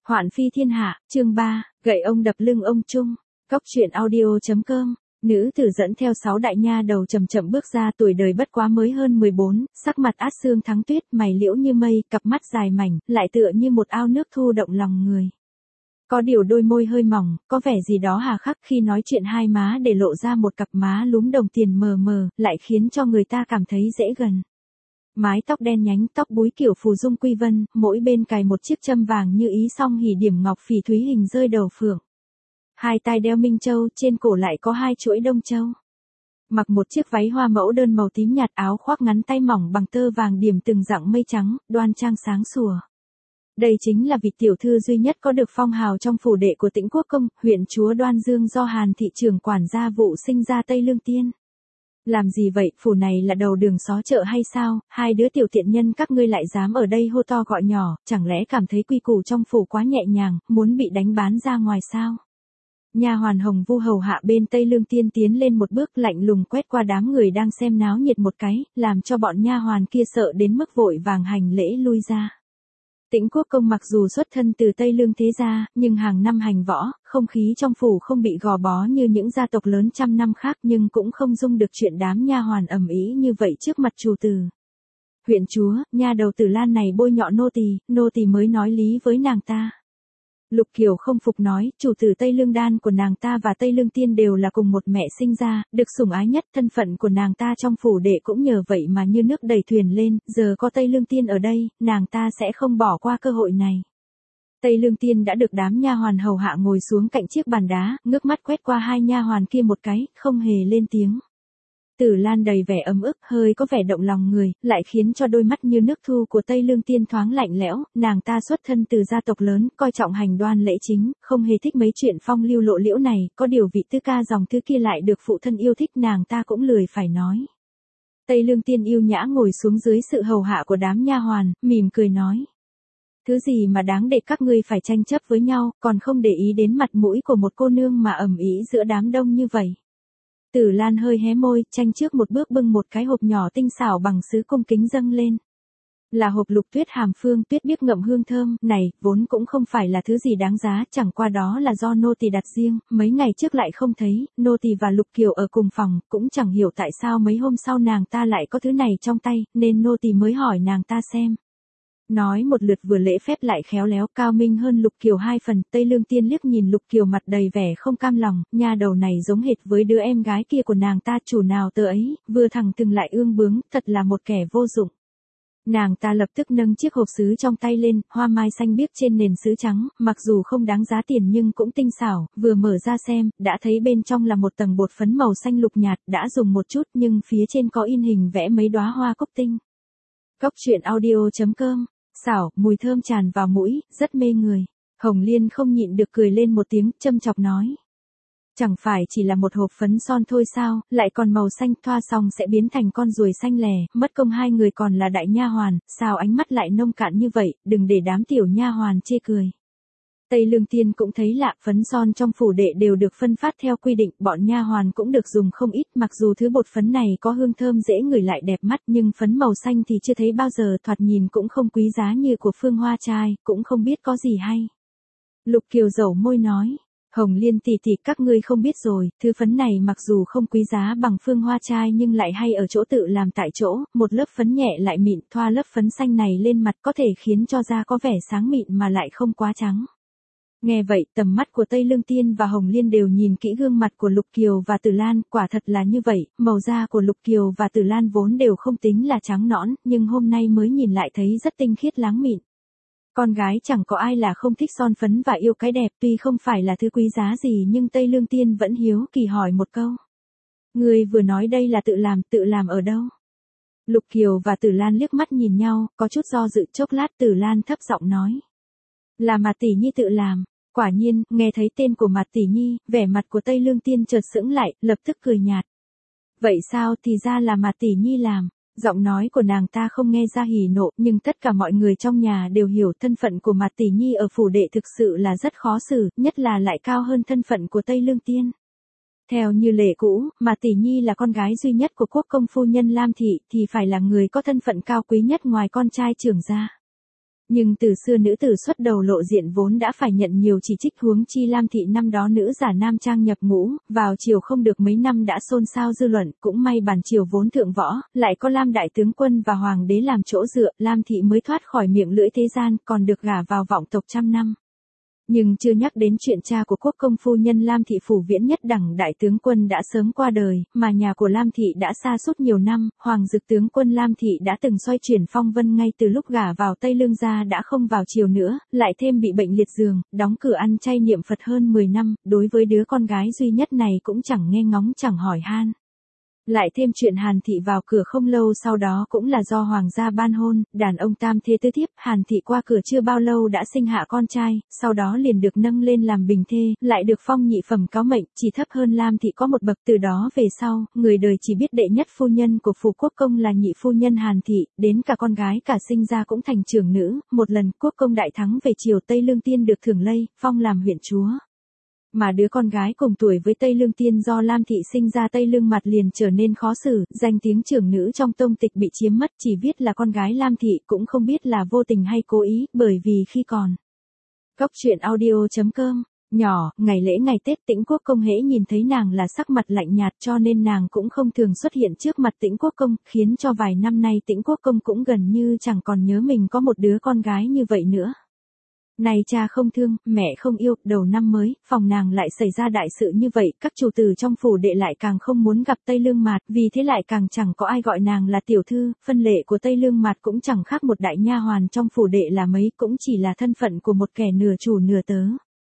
Hoạn phi thiên hạ, chương 3, gậy ông đập lưng ông Trung. Cóc truyện audio.com. Nữ tử dẫn theo 6 đại nha đầu chậm chậm bước ra, tuổi đời bất quá mới hơn 14, sắc mặt át sương thắng tuyết, mày liễu như mây, cặp mắt dài mảnh, lại tựa như một ao nước thu động lòng người. Có điều đôi môi hơi mỏng, có vẻ gì đó hà khắc, khi nói chuyện hai má để lộ ra một cặp má lúm đồng tiền mờ mờ, lại khiến cho người ta cảm thấy dễ gần. Mái tóc đen nhánh, tóc búi kiểu phù dung quy vân, mỗi bên cài một chiếc châm vàng như ý song hỉ điểm ngọc phỉ thúy hình rơi đầu phượng. Hai tai đeo minh châu, trên cổ lại có 2 chuỗi đông châu. Mặc một chiếc váy hoa mẫu đơn màu tím nhạt, áo khoác ngắn tay mỏng bằng tơ vàng điểm từng dặng mây trắng, đoan trang sáng sủa. Đây chính là vị tiểu thư duy nhất có được phong hào trong phủ đệ của Tĩnh Quốc công, huyện chúa Đoan Dương do Hàn thị trưởng quản gia vụ sinh ra Tây Lương Tiên. Làm gì vậy, phủ này là đầu đường xó chợ hay sao, hai đứa tiểu tiện nhân các ngươi lại dám ở đây hô to gọi nhỏ, chẳng lẽ cảm thấy quy củ trong phủ quá nhẹ nhàng, muốn bị đánh bán ra ngoài sao? Nha hoàn Hồng Vu hầu hạ bên Tây Lương Tiên tiến lên một bước, lạnh lùng quét qua đám người đang xem náo nhiệt một cái, làm cho bọn nha hoàn kia sợ đến mức vội vàng hành lễ lui ra. Tĩnh Quốc công mặc dù xuất thân từ Tây Lương thế gia, nhưng hàng năm hành võ, không khí trong phủ không bị gò bó như những gia tộc lớn trăm năm khác, nhưng cũng không dung được chuyện đám nha hoàn ầm ĩ như vậy trước mặt chủ tử. Huyện chúa, nha đầu Tử Lan này bôi nhọ nô tỳ mới nói lý với nàng ta. Lục Kiều không phục nói, chủ tử Tây Lương Đan của nàng ta và Tây Lương Tiên đều là cùng một mẹ sinh ra, được sủng ái nhất, thân phận của nàng ta trong phủ đệ cũng nhờ vậy mà như nước đầy thuyền lên, giờ có Tây Lương Tiên ở đây, nàng ta sẽ không bỏ qua cơ hội này. Tây Lương Tiên đã được đám nha hoàn hầu hạ ngồi xuống cạnh chiếc bàn đá, ngước mắt quét qua hai nha hoàn kia một cái, không hề lên tiếng. Tử Lan đầy vẻ ấm ức, hơi có vẻ động lòng người, lại khiến cho đôi mắt như nước thu của Tây Lương Tiên thoáng lạnh lẽo, nàng ta xuất thân từ gia tộc lớn, coi trọng hành đoan lễ chính, không hề thích mấy chuyện phong lưu lộ liễu này, có điều vị tứ ca dòng thứ kia lại được phụ thân yêu thích, nàng ta cũng lười phải nói. Tây Lương Tiên yêu nhã ngồi xuống dưới sự hầu hạ của đám nha hoàn, mỉm cười nói. Thứ gì mà đáng để các ngươi phải tranh chấp với nhau, còn không để ý đến mặt mũi của một cô nương mà ầm ĩ giữa đám đông như vậy. Tử Lan hơi hé môi, tranh trước một bước bưng một cái hộp nhỏ tinh xảo bằng sứ cung kính dâng lên. Là hộp lục tuyết hàm phương, tuyết biếc ngậm hương thơm, này, vốn cũng không phải là thứ gì đáng giá, chẳng qua đó là do nô tỳ đặt riêng, mấy ngày trước lại không thấy, nô tỳ và Lục Kiều ở cùng phòng, cũng chẳng hiểu tại sao mấy hôm sau nàng ta lại có thứ này trong tay, nên nô tỳ mới hỏi nàng ta xem. Nói một lượt vừa lễ phép lại khéo léo, cao minh hơn Lục Kiều 2 phần. Tây Lương Tiên liếc nhìn Lục Kiều mặt đầy vẻ không cam lòng, nha đầu này giống hệt với đứa em gái kia của nàng ta, chủ nào tờ ấy, vừa thẳng thừng lại ương bướng, thật là một kẻ vô dụng. Nàng ta lập tức nâng chiếc hộp sứ trong tay lên, hoa mai xanh biếc trên nền sứ trắng, mặc dù không đáng giá tiền nhưng cũng tinh xảo, vừa mở ra xem, đã thấy bên trong là một tầng bột phấn màu xanh lục nhạt, đã dùng một chút nhưng phía trên có in hình vẽ mấy đóa hoa cúc tinh. Cóc truyện audio.com. Xảo, mùi thơm tràn vào mũi, rất mê người. Hồng Liên không nhịn được cười lên một tiếng, châm chọc nói. Chẳng phải chỉ là một hộp phấn son thôi sao, lại còn màu xanh, thoa xong sẽ biến thành con ruồi xanh lè, mất công hai người còn là đại nha hoàn, sao ánh mắt lại nông cạn như vậy, đừng để đám tiểu nha hoàn chê cười. Tây Lương Tiên cũng thấy lạ, phấn son trong phủ đệ đều được phân phát theo quy định, bọn nha hoàn cũng được dùng không ít, mặc dù thứ bột phấn này có hương thơm dễ ngửi lại đẹp mắt, nhưng phấn màu xanh thì chưa thấy bao giờ, thoạt nhìn cũng không quý giá như của Phương Hoa trai, cũng không biết có gì hay. Lục Kiều dẩu môi nói, Hồng Liên tỷ tỷ, các ngươi không biết rồi, thứ phấn này mặc dù không quý giá bằng Phương Hoa trai nhưng lại hay ở chỗ tự làm tại chỗ, một lớp phấn nhẹ lại mịn, thoa lớp phấn xanh này lên mặt có thể khiến cho da có vẻ sáng mịn mà lại không quá trắng. Nghe vậy, tầm mắt của Tây Lương Tiên và Hồng Liên đều nhìn kỹ gương mặt của Lục Kiều và Tử Lan, quả thật là như vậy, màu da của Lục Kiều và Tử Lan vốn đều không tính là trắng nõn, nhưng hôm nay mới nhìn lại thấy rất tinh khiết láng mịn. Con gái chẳng có ai là không thích son phấn và yêu cái đẹp, tuy không phải là thứ quý giá gì nhưng Tây Lương Tiên vẫn hiếu kỳ hỏi một câu. Người vừa nói đây là tự làm ở đâu? Lục Kiều và Tử Lan liếc mắt nhìn nhau, có chút do dự, chốc lát Tử Lan thấp giọng nói. Là Mạt tỷ nhi tự làm. Quả nhiên, nghe thấy tên của Mạt tỷ nhi, vẻ mặt của Tây Lương Tiên chợt sững lại, lập tức cười nhạt. Vậy sao, thì ra là Mạt tỷ nhi làm. Giọng nói của nàng ta không nghe ra hỉ nộ, nhưng tất cả mọi người trong nhà đều hiểu thân phận của Mạt tỷ nhi ở phủ đệ thực sự là rất khó xử, nhất là lại cao hơn thân phận của Tây Lương Tiên. Theo như lệ cũ, Mạt tỷ nhi là con gái duy nhất của quốc công phu nhân Lam thị, thì phải là người có thân phận cao quý nhất ngoài con trai trưởng gia. Nhưng từ xưa nữ tử xuất đầu lộ diện vốn đã phải nhận nhiều chỉ trích, huống chi Lam thị năm đó nữ giả nam trang nhập ngũ, vào triều không được mấy năm đã xôn xao dư luận, cũng may bản triều vốn thượng võ, lại có Lam đại tướng quân và hoàng đế làm chỗ dựa, Lam thị mới thoát khỏi miệng lưỡi thế gian, còn được gả vào vọng tộc trăm năm. Nhưng chưa nhắc đến chuyện cha của quốc công phu nhân Lam thị Phủ Viễn Nhất Đẳng đại tướng quân đã sớm qua đời, mà nhà của Lam thị đã sa sút nhiều năm, Hoàng Dực tướng quân Lam thị đã từng xoay chuyển phong vân ngay từ lúc gả vào Tây Lương gia đã không vào triều nữa, lại thêm bị bệnh liệt giường, đóng cửa ăn chay niệm Phật hơn 10 năm, đối với đứa con gái duy nhất này cũng chẳng nghe ngóng chẳng hỏi han. Lại thêm chuyện Hàn thị vào cửa không lâu sau đó cũng là do hoàng gia ban hôn, đàn ông tam thê tứ thiếp, Hàn thị qua cửa chưa bao lâu đã sinh hạ con trai, sau đó liền được nâng lên làm bình thê, lại được phong nhị phẩm cáo mệnh, chỉ thấp hơn Lam thị có một bậc. Từ đó về sau, người đời chỉ biết đệ nhất phu nhân của phủ quốc công là nhị phu nhân Hàn thị, đến cả con gái cả sinh ra cũng thành trưởng nữ. Một lần quốc công đại thắng về triều Tây Lương Tiên được thưởng lây, phong làm huyện chúa. Mà đứa con gái cùng tuổi với Tây Lương Tiên do Lam thị sinh ra Tây Lương Mặt liền trở nên khó xử, danh tiếng trưởng nữ trong tông tịch bị chiếm mất, chỉ viết là con gái Lam thị, cũng không biết là vô tình hay cố ý, bởi vì khi còn Cóc truyện audio.com nhỏ, ngày lễ ngày Tết Tĩnh Quốc công hễ nhìn thấy nàng là sắc mặt lạnh nhạt, cho nên nàng cũng không thường xuất hiện trước mặt Tĩnh Quốc công, khiến cho vài năm nay Tĩnh Quốc công cũng gần như chẳng còn nhớ mình có một đứa con gái như vậy nữa. Này cha không thương, mẹ không yêu, đầu năm mới, phòng nàng lại xảy ra đại sự như vậy, các chủ tử trong phủ đệ lại càng không muốn gặp Tây Lương Mạt, vì thế lại càng chẳng có ai gọi nàng là tiểu thư, phân lệ của Tây Lương Mạt cũng chẳng khác một đại nha hoàn trong phủ đệ là mấy, cũng chỉ là thân phận của một kẻ nửa chủ nửa tớ.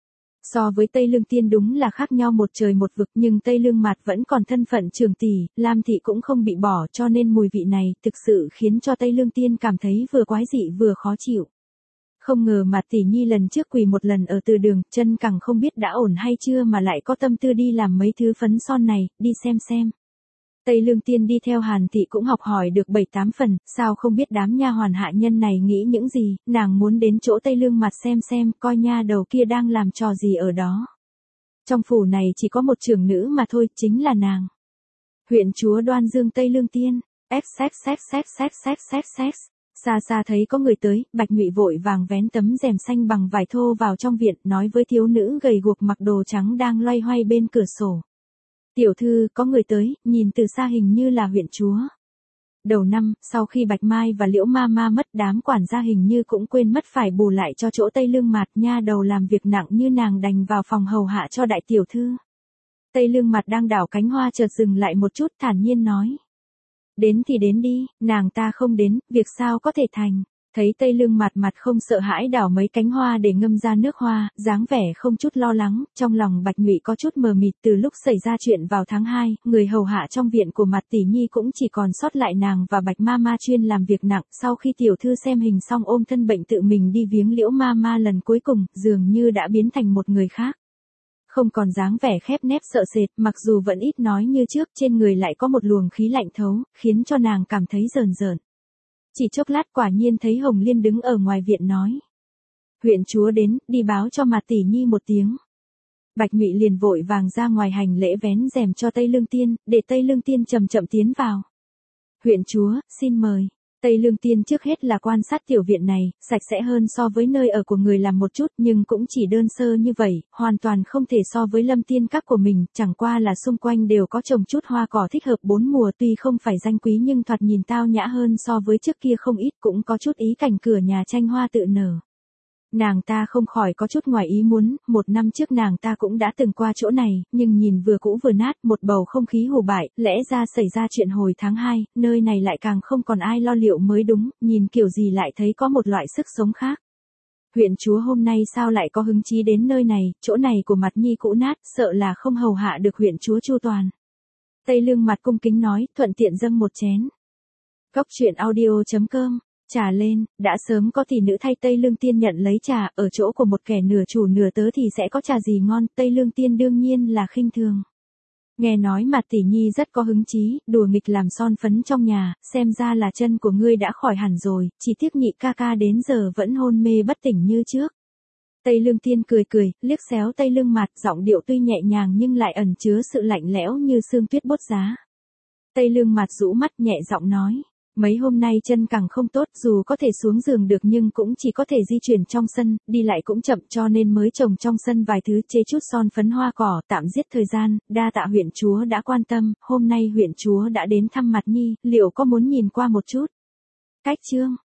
So với Tây Lương Tiên đúng là khác nhau một trời một vực, nhưng Tây Lương Mạt vẫn còn thân phận trưởng tỷ, Lam thị cũng không bị bỏ, cho nên mùi vị này thực sự khiến cho Tây Lương Tiên cảm thấy vừa quái dị vừa khó chịu. Không ngờ Mạt tỷ nhi lần trước quỳ một lần ở từ đường, chân càng không biết đã ổn hay chưa mà lại có tâm tư đi làm mấy thứ phấn son này, đi xem. Tây Lương Tiên đi theo Hàn thị cũng học hỏi được 7-8 phần, sao không biết đám nha hoàn hạ nhân này nghĩ những gì, nàng muốn đến chỗ Tây Lương Mạt xem, coi nha đầu kia đang làm trò gì ở đó. Trong phủ này chỉ có một trưởng nữ mà thôi, chính là nàng. Huyện chúa Đoan Dương Tây Lương Tiên, xx. Xa xa thấy có người tới, Bạch Nhụy vội vàng vén tấm rèm xanh bằng vải thô vào trong viện, nói với thiếu nữ gầy guộc mặc đồ trắng đang loay hoay bên cửa sổ. Tiểu thư, có người tới, nhìn từ xa hình như là huyện chúa. Đầu năm, sau khi Bạch Mai và Liễu Ma Ma mất, đám quản gia hình như cũng quên mất phải bù lại cho chỗ Tây Lương Mạt, nha đầu làm việc nặng như nàng đành vào phòng hầu hạ cho đại tiểu thư. Tây Lương Mạt đang đảo cánh hoa chợt dừng lại một chút, thản nhiên nói. Đến thì đến đi, nàng ta không đến, việc sao có thể thành. Thấy Tây Lương mặt không sợ hãi đảo mấy cánh hoa để ngâm ra nước hoa, dáng vẻ không chút lo lắng, trong lòng Bạch Nhụy có chút mờ mịt. Từ lúc xảy ra chuyện vào tháng 2, người hầu hạ trong viện của Mạt tỷ nhi cũng chỉ còn sót lại nàng và Bạch Ma Ma chuyên làm việc nặng. Sau khi tiểu thư xem hình xong ôm thân bệnh tự mình đi viếng Liễu Ma Ma lần cuối cùng, dường như đã biến thành một người khác. Không còn dáng vẻ khép nép sợ sệt, mặc dù vẫn ít nói như trước, trên người lại có một luồng khí lạnh thấu, khiến cho nàng cảm thấy rờn rợn. Chỉ chốc lát quả nhiên thấy Hồng Liên đứng ở ngoài viện nói. Huyện chúa đến, đi báo cho Mạt tỷ nhi một tiếng. Bạch Nhụy liền vội vàng ra ngoài hành lễ vén rèm cho Tây Lương Tiên, để Tây Lương Tiên chậm chậm tiến vào. Huyện chúa, xin mời. Tây Lương Tiên trước hết là quan sát tiểu viện này, sạch sẽ hơn so với nơi ở của người làm một chút, nhưng cũng chỉ đơn sơ như vậy, hoàn toàn không thể so với Lâm Tiên các của mình, chẳng qua là xung quanh đều có trồng chút hoa cỏ thích hợp bốn mùa, tuy không phải danh quý nhưng thoạt nhìn tao nhã hơn so với trước kia không ít, cũng có chút ý cảnh cửa nhà tranh hoa tự nở. Nàng ta không khỏi có chút ngoài ý muốn, một năm trước nàng ta cũng đã từng qua chỗ này, nhưng nhìn vừa cũ vừa nát, một bầu không khí hủ bại, lẽ ra xảy ra chuyện hồi tháng 2, nơi này lại càng không còn ai lo liệu mới đúng, nhìn kiểu gì lại thấy có một loại sức sống khác. Huyện chúa hôm nay sao lại có hứng chí đến nơi này, chỗ này của Mặt nhi cũ nát, sợ là không hầu hạ được huyện chúa chu toàn. Tây Lương Mặt cung kính nói, thuận tiện dâng một chén. Cóc truyện audio.com Trà lên, đã sớm có tỷ nữ thay Tây Lương Tiên nhận lấy trà, ở chỗ của một kẻ nửa chủ nửa tớ thì sẽ có trà gì ngon, Tây Lương Tiên đương nhiên là khinh thường. Nghe nói Mạt tỷ nhi rất có hứng chí, đùa nghịch làm son phấn trong nhà, xem ra là chân của ngươi đã khỏi hẳn rồi, chỉ tiếc Nhị ca ca đến giờ vẫn hôn mê bất tỉnh như trước. Tây Lương Tiên cười, liếc xéo Tây Lương Mạt, giọng điệu tuy nhẹ nhàng nhưng lại ẩn chứa sự lạnh lẽo như sương tuyết bốt giá. Tây Lương Mạt rũ mắt nhẹ giọng nói. Mấy hôm nay chân càng không tốt, dù có thể xuống giường được nhưng cũng chỉ có thể di chuyển trong sân, đi lại cũng chậm cho nên mới trồng trong sân vài thứ chế chút son phấn hoa cỏ, tạm giết thời gian, đa tạ huyện chúa đã quan tâm, hôm nay huyện chúa đã đến thăm Mặt Nhi, liệu có muốn nhìn qua một chút? Cách chương